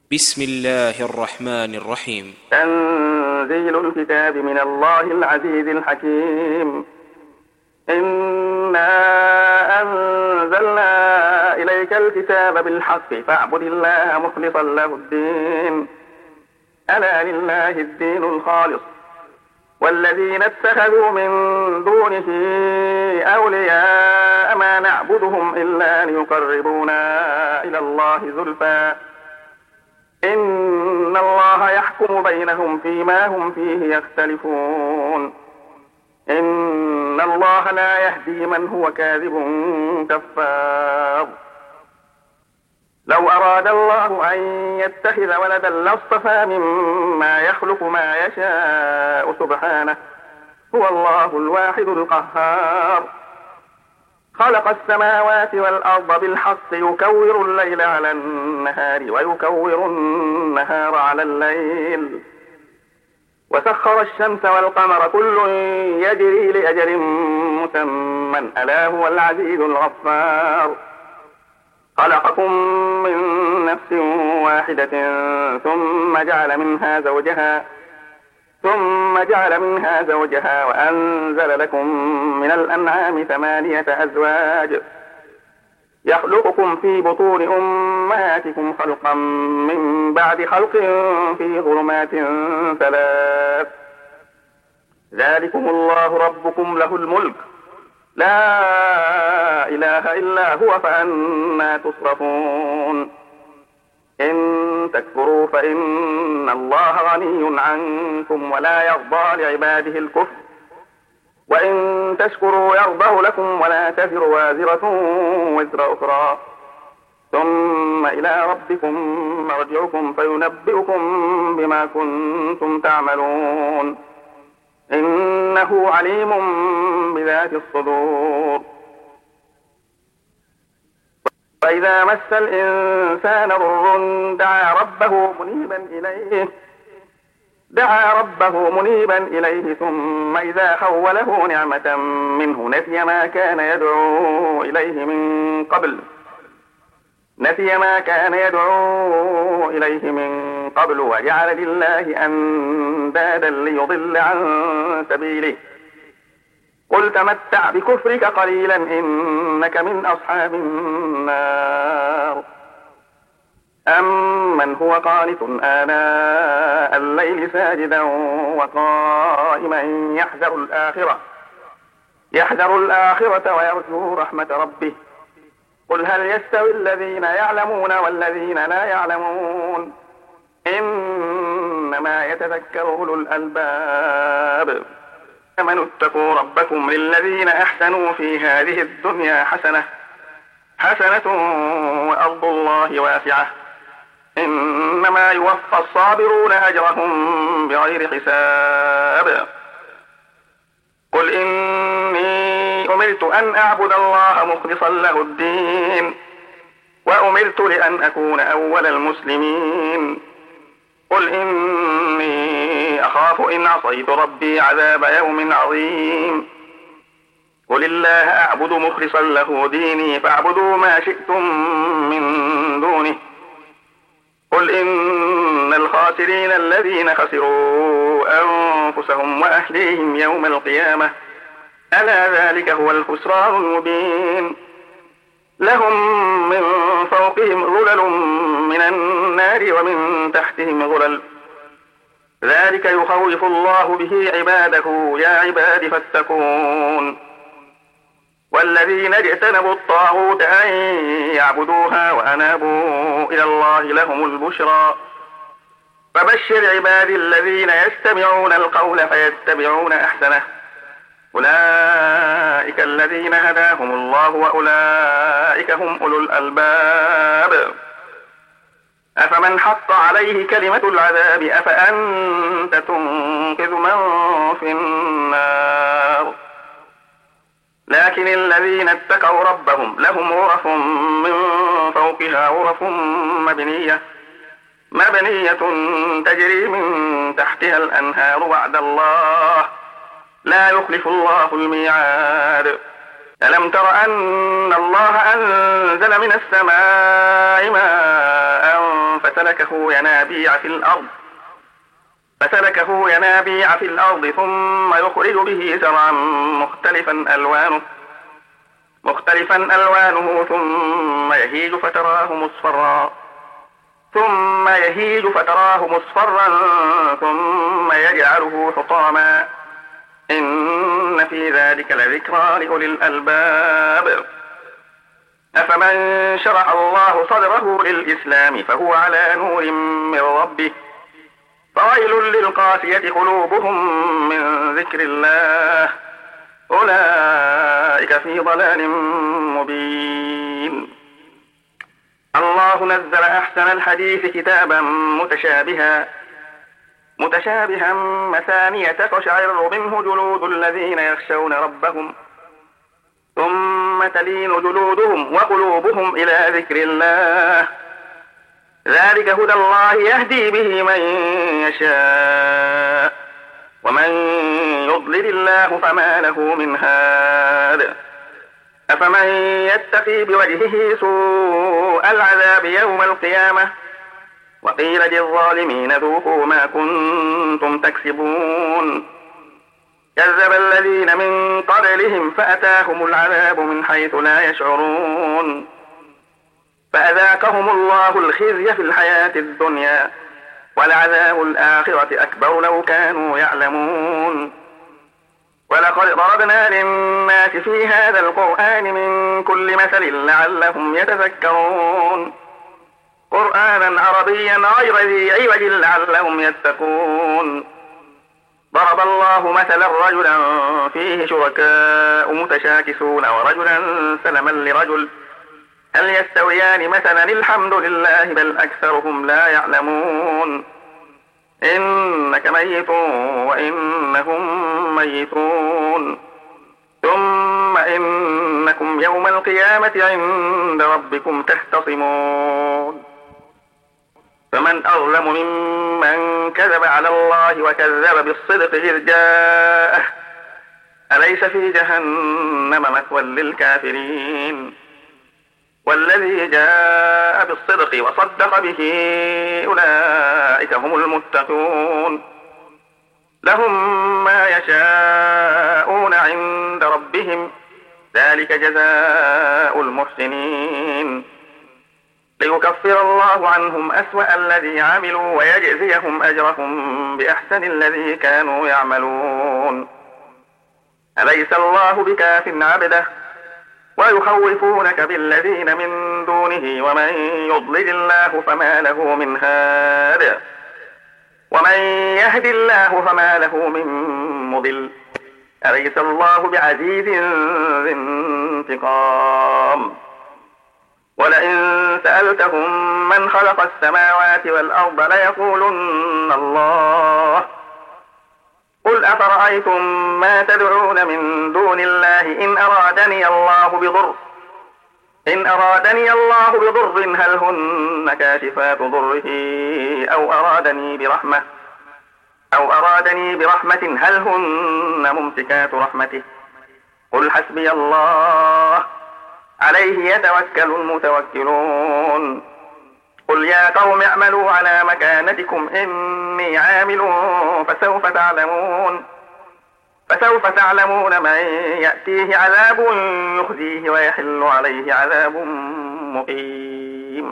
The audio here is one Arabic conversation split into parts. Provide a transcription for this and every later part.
بسم الله الرحمن الرحيم. تنزيل الكتاب من الله العزيز الحكيم. إنا أنزلنا إليك الكتاب بالحق فاعبد الله مخلصا له الدين. ألا لله الدين الخالص والذين اتخذوا من دونه أولياء ما نعبدهم إلا ليقربونا إلى الله زلفى إن الله يحكم بينهم فيما هم فيه يختلفون. إن الله لا يهدي من هو كاذب كفار. لو أراد الله أن يتخذ ولدا لاصطفى مما يخلق ما يشاء سبحانه هو الله الواحد القهار. خلق السماوات والأرض بالحق يكور الليل على النهار ويكور النهار على الليل وسخر الشمس والقمر كل يجري لأجل مسمى ألا هو العزيز الغفار. خلقكم من نفس واحدة ثم جعل منها زوجها وأنزل لكم من الأنعام 8 أزواج يخلقكم في بطون أمهاتكم خلقا من بعد خلق في ظلمات 3. ذلكم الله ربكم له الملك لا إله إلا هو فأنى تصرفون. إن تكفروا فإن الله غني عنكم ولا يرضى لعباده الكفر وإن تشكروا يرضه لكم ولا تزر وازرة وزر أخرى ثم إلى ربكم مرجعكم فينبئكم بما كنتم تعملون. إنه عليم بذات الصدور. وإذا مس الإنسان ضر دعا ربه منيبا إليه ثم إذا خوله نعمة منه نسي ما كان يدعو إليه من قبل وجعل لله أندادا ليضل عن سبيله. قل تمتع بكفرك قليلا إنك من أصحاب النار. أمن هو قانت آناء الليل ساجدا وقائما يحذر الآخرة ويرجو رحمة ربه. قل هل يستوي الذين يعلمون والذين لا يعلمون إنما يتذكر أولو الألباب. آمنوا اتقوا ربكم للذين أحسنوا في هذه الدنيا حسنة وأرض الله واسعة إنما يوفى الصابرون أجرهم بغير حساب. قل إني أمرت أن أعبد الله مخلصا له الدين وأمرت لأن أكون أول المسلمين. قل إني أخاف إن عصيت ربي عذاب يوم عظيم. قل الله أعبد مخلصا له ديني فاعبدوا ما شئتم من دونه. قل إن الخاسرين الذين خسروا أنفسهم وأهليهم يوم القيامة ألا ذلك هو الخسران المبين. لهم من فوقهم ظلل من النار ومن تحتهم ظلل ذلك يخوف الله به عباده يا عباد فاتقون. والذين اجتنبوا الطاغوت أن يعبدوها وأنابوا إلى الله لهم البشرى. فبشر عبادي الذين يستمعون القول فيتبعون أحسنه أولئك الذين هداهم الله وأولئك هم أولو الألباب. أفمن حق عليه كلمة العذاب أفأنت تنقذ من في النار. لكن الذين اتقوا ربهم لهم غرف من فوقها غرف مبنية تجري من تحتها الأنهار وعد الله لا يخلف الله الميعاد. ألم تر أن الله أنزل من السماء ماء فسلكه ينابيع في الأرض ثم يخرج به زرعا مختلفا ألوانه ثم يهيج فتراه مصفرا ثم يجعله حطاما إن في ذلك لذكرى لأولي الألباب. أفمن شرح الله صدره للإسلام فهو على نور من ربه فويل للقاسية قلوبهم من ذكر الله أولئك في ضلال مبين. الله نزل أحسن الحديث كتابا متشابها مثانية تقشعر منه جلود الذين يخشون ربهم ثم تلين جلودهم وقلوبهم إلى ذكر الله ذلك هدى الله يهدي به من يشاء ومن يضلل الله فما له من هاد. أفمن يتقي بوجهه سوء العذاب يوم القيامة وقيل للظالمين ذوقوا ما كنتم تكسبون. كذب الذين من قبلهم فأتاهم العذاب من حيث لا يشعرون فأذاقهم الله الخزي في الحياة الدنيا ولعذاب الآخرة أكبر لو كانوا يعلمون. ولقد ضربنا للناس في هذا القرآن من كل مثل لعلهم يتذكرون قرآنا عربيا غير ذي عوج لعلهم يتقون. ضرب الله مثلا رجلا فيه شركاء متشاكسون ورجلا سلما لرجل هل يستويان مثلا الحمد لله بل أكثرهم لا يعلمون. إنك ميت وإنهم ميتون ثم إنكم يوم القيامة عند ربكم تختصمون. فمن أظلم ممن كذب على الله وكذب بالصدق إذ جاءه أليس في جهنم مثوى للكافرين. والذي جاء بالصدق وصدق به أولئك هم المتقون لهم ما يشاءون عند ربهم ذلك جزاء المحسنين. ليكفر الله عنهم أسوأ الذي عملوا ويجزيهم أجرهم بأحسن الذي كانوا يعملون. أليس الله بكاف عبده ويخوفونك بالذين من دونه ومن يضلل الله فما له من هاد ومن يهد الله فما له من مضل. أليس الله بعزيز ذي انتقام. ولئن سألتهم من خلق السماوات والأرض ليقولن الله قل أفرأيتم ما تدعون من دون الله إن أرادني الله بضر هل هن كاشفات ضره أو أرادني برحمة هل هن ممسكات رحمته قل حسبي الله عليه يتوكل المتوكلون. قل يا قوم اعملوا على مكانتكم إني عامل فسوف تعلمون من يأتيه عذاب يخزيه ويحل عليه عذاب مقيم.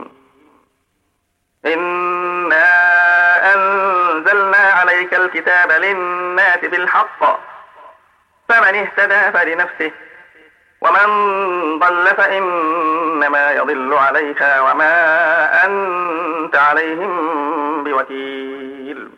إنا أنزلنا عليك الكتاب للناس بالحق فمن اهتدى فلنفسه ومن ضل فإنما يضل عليها وما أنت عليهم بوكيل.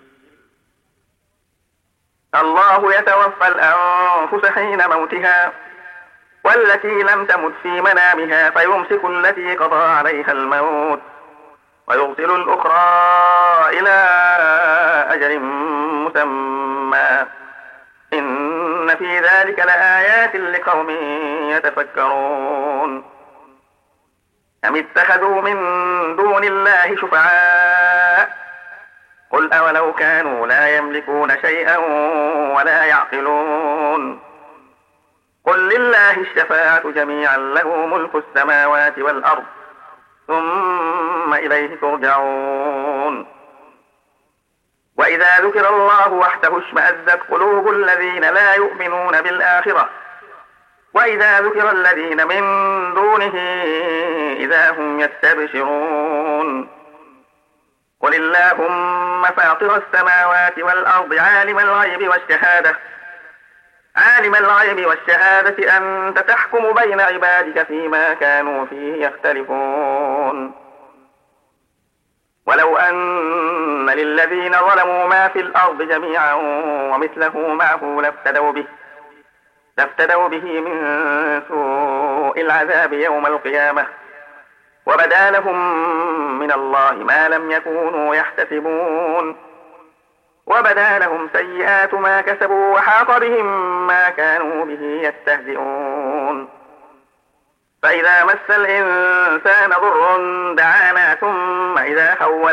الله يتوفى الأنفس حين موتها والتي لم تمت في منامها فيمسك التي قضى عليها الموت ويرسل الأخرى إلى أجل مسمى إن في ذلك لآيات لقوم يتفكرون. أم اتخذوا من دون الله شفعاء قل أولو كانوا لا يملكون شيئا ولا يعقلون. قل لله الشفاعة جميعا له ملك السماوات والأرض ثم إليه ترجعون. وإذا ذكر الله وحده اشمأزت قلوب الذين لا يؤمنون بالآخرة وإذا ذكر الذين من دونه إذا هم يستبشرون. قل اللهم فاطر السماوات والأرض عالم الغيب والشهادة أنت تحكم بين عبادك فيما كانوا فيه يختلفون. ولو أن للذين ظلموا ما في الأرض جميعا ومثله معه لافتدوا به من سوء العذاب يوم القيامة وبدا لهم من الله ما لم يكونوا يحتسبون. وبدا لهم سيئات ما كسبوا وحاق بهم ما كانوا به يستهزئون. فإذا مس الإنسان ضر دعانا ثم إذا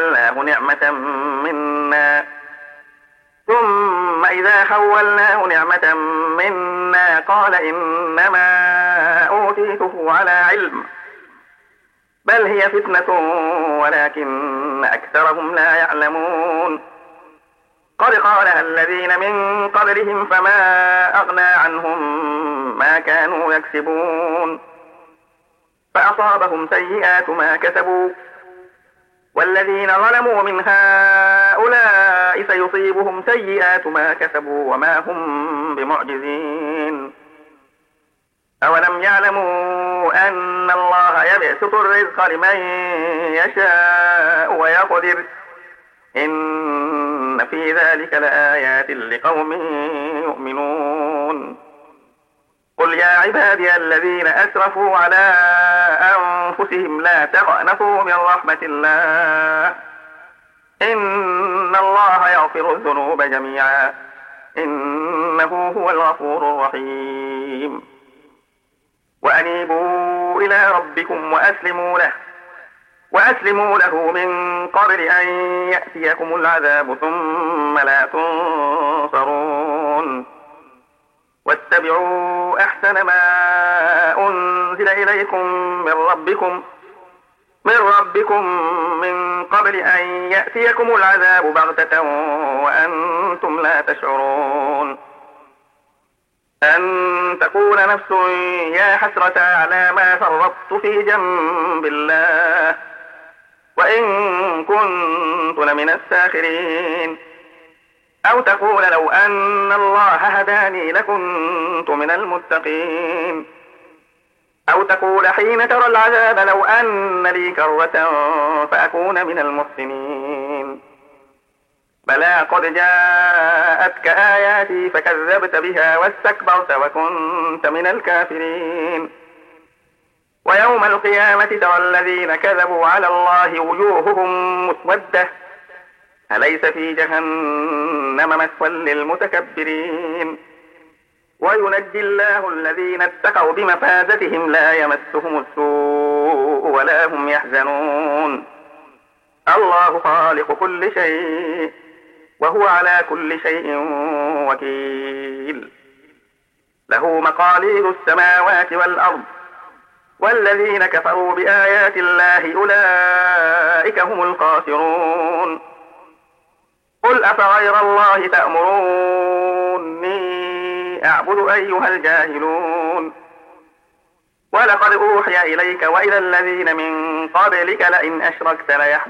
خولناه نعمة منا قال إنما أوتيته على علم بل هي فتنة ولكن أكثرهم لا يعلمون. قد قالها الذين من قبلهم فما أغنى عنهم ما كانوا يكسبون فأصابهم سيئات ما كسبوا والذين ظلموا من هؤلاء سيصيبهم سيئات ما كسبوا وما هم بمعجزين. أولم يعلموا أن الله يبسط الرزق لمن يشاء ويقدر إن في ذلك لآيات لقوم يؤمنون. قل يا عبادي الذين أسرفوا على أنفسهم لا تقنطوا من رحمة الله إن الله يغفر الذنوب جميعا إنه هو الغفور الرحيم. وأنيبوا إلى ربكم وأسلموا له من قبل أن يأتيكم العذاب ثم لا تنصرون. واتبعوا أحسن ما أنزل إليكم من ربكم من قبل أن يأتيكم العذاب بغتة وأنتم لا تشعرون. أن تقول نفس يا حسرة على ما فرطت في جنب الله وإن كنت لمن الساخرين. أو تقول لو أن الله هداني لكنت من المتقين. أو تقول حين ترى العذاب لو أن لي كرة فأكون من المحسنين. بلى قد جاءتك آياتي فكذبت بها واستكبرت وكنت من الكافرين. ويوم القيامة ترى الذين كذبوا على الله وجوههم مسودة أليس في جهنم مثوى للمتكبرين. وينجي الله الذين اتقوا بمفازتهم لا يمسهم السوء ولا هم يحزنون. الله خالق كل شيء وهو على كل شيء وكيل. له مقاليد السماوات والأرض والذين كفروا بآيات الله أولئك هم الخاسرون. قل أفغير الله تأمروني أعبد أيها الجاهلون. ولقد أوحي إليك وإلى الذين من قبلك لئن أشركت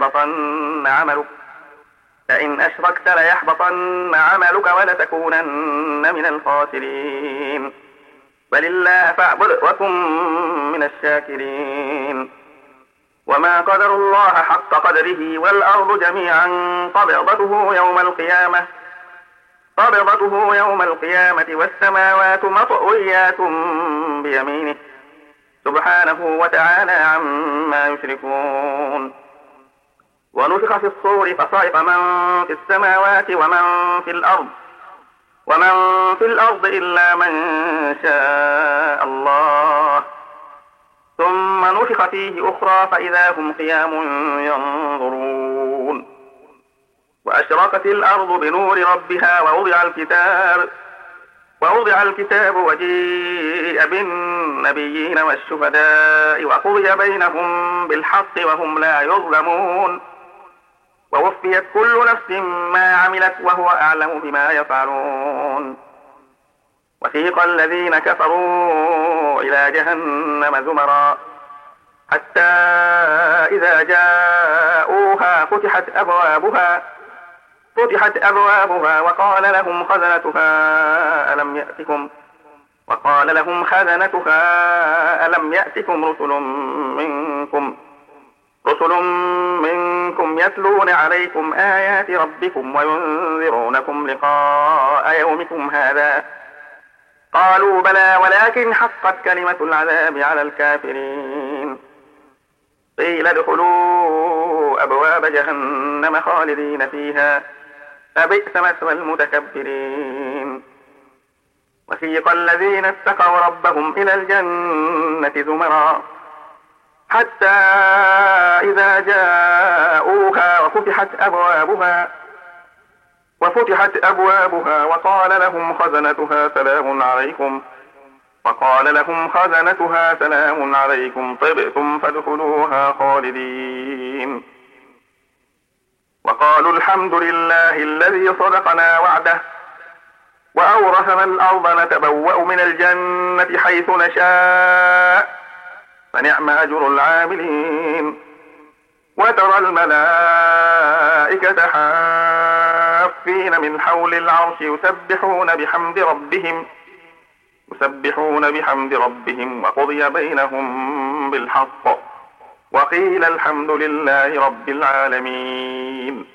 ليحبطن عملك ولتكونن من الخاسرين. بل الله فاعبد وكن من الشاكرين. وما قدر الله حق قدره والأرض جميعا قبضته يوم القيامة والسماوات مطويات بيمينه سبحانه وتعالى عما يشركون. ونفخ في الصور فصعق من في السماوات ومن في الأرض إلا من شاء الله ثم نفخ فيه أخرى فإذا هم قيام ينظرون. وأشرقت الأرض بنور ربها ووضع الكتاب وجيء بالنبيين والنبيين والشهداء وقضي بينهم بالحق وهم لا يظلمون ووفيت كل نفس ما عملت وهو أعلم بما يفعلون وسيق الذين كفروا إلى جهنم زمرا حتى إذا جاءوها فتحت أبوابها وقال لهم خزنتها ألم يأتكم رسل منكم يتلون عليكم آيات ربكم وينذرونكم لقاء يومكم هذا قالوا بلى ولكن حقت كلمة العذاب على الكافرين قيل ادخلوا أبواب جهنم خالدين فيها فبئس مثوى المتكبرين وسيق الذين اتقوا ربهم إلى الجنة زمرا حتى إذا جاءوها وفتحت أبوابها وقال لهم خزنتها سلام عليكم طبتم فادخلوها خالدين وقالوا الحمد لله الذي صدقنا وعده وأورثنا الأرض نتبوأ من الجنة حيث نشاء فنعم أجر العاملين وترى الملائكة حافين من حول العرش يسبحون بحمد ربهم وقضي بينهم بالحق وقيل الحمد لله رب العالمين